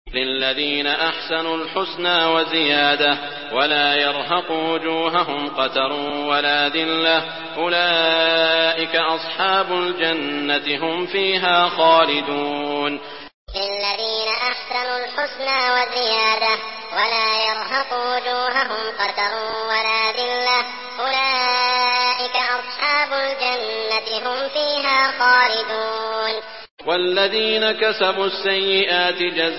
للذين أحسنوا الحسنى وزيادة ولا يرهق وجوههم قتر ولا ذلة أولئك أصحاب الجنة هم فيها خالدون. للذين أحسنوا الحسنى وزيادة ولا يرهق وجوههم قتر ولا ذلة أولئك أصحاب الجنة هم فيها خالدون. والذين كسبوا السيئات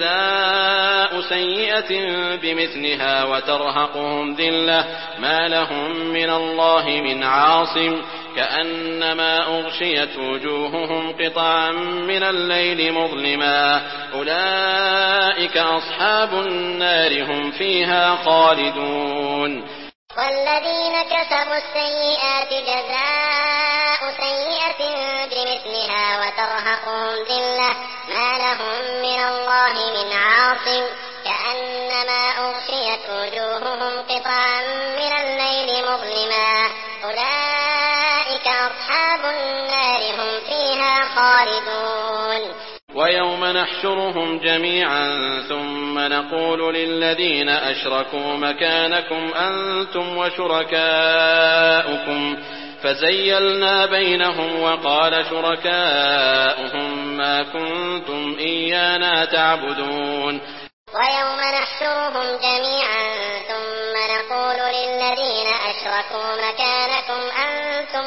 جزاء سيئة بمثلها وترهقهم ذلة ما لهم من الله من عاصم كأنما أغشيت وجوههم قطعا من الليل مظلما أولئك أصحاب النار هم فيها خالدون. والذين كسبوا السيئات جزاء سيئة بمثلها وترهقهم ذلة ما لهم من الله من عاصم كأنما أغشيت وجوههم قطعا من الليل مظلما أولئك أصحاب النار هم فيها خالدون. ويوم نحشرهم جميعا ثم نقول للذين أشركوا مكانكم أنتم وشركاؤكم فزيلنا بينهم وقال شركاؤهم ما كنتم إيانا تعبدون. ويوم نحشرهم جميعا ثم نقول للذين أشركوا مكانكم أنتم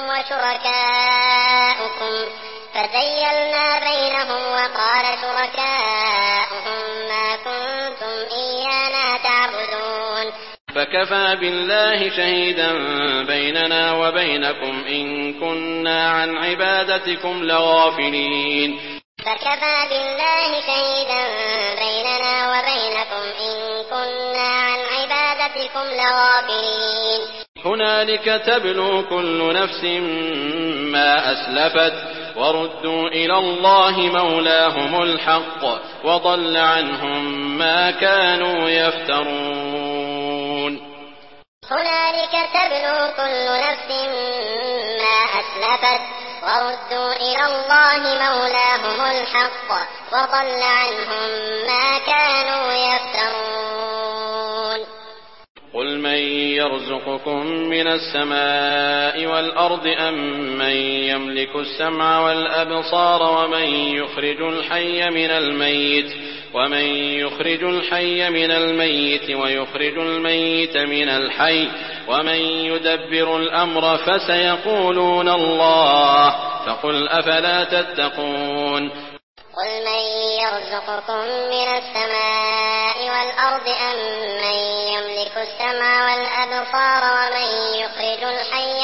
وشركاؤكم فزيلنا بينهم وقال شركاؤهم ما كنتم إيانا تعبدون. فكفى بالله شهيدا بيننا وبينكم إن كنا عن عبادتكم لغافلين. فكفى بالله شهيدا بيننا وبينكم إن كنا عن عبادتكم لغافلين. هنالك تبلو كل نفس ما أسلفت وردوا إلى الله مولاهم الحق وضل عنهم ما كانوا يفترون. هنالك تبلو كل نفس ما أسلفت وردوا إلى الله مولاهم الحق وضل عنهم ما كانوا يفترون. قل من يرزقكم من السماء والأرض أم من يملك السمع والأبصار ومن يخرج الحي من الميت ويخرج الميت من الحي ومن يدبر الأمر فسيقولون الله فقل أفلا تتقون. قل من يرزقكم من السماء والأرض أم من يملك السمع والأبصار ومن يخرج الحي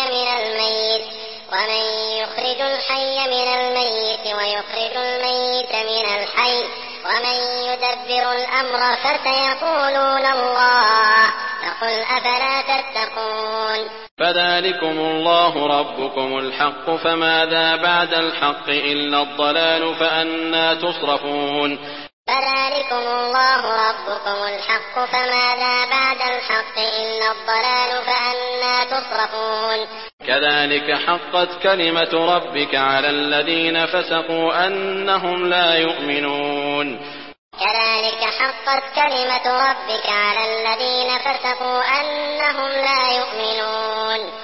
من الميت ويخرج الميت من الحي ومن يدبر الأمر فسيقولون الله فقل أفلا تتقون. فذلكم الله ربكم الحق فماذا بعد الحق إلا الضلال فأنى تصرفون. فذلكم الله ربكم الحق فماذا بعد الحق إلا الضلال فأنى تصرفون. كذلك حقت كلمة ربك على الذين فسقوا أنهم لا يؤمنون. كذلك حقت كلمة ربك على الذين فسقوا أنهم لا يؤمنون.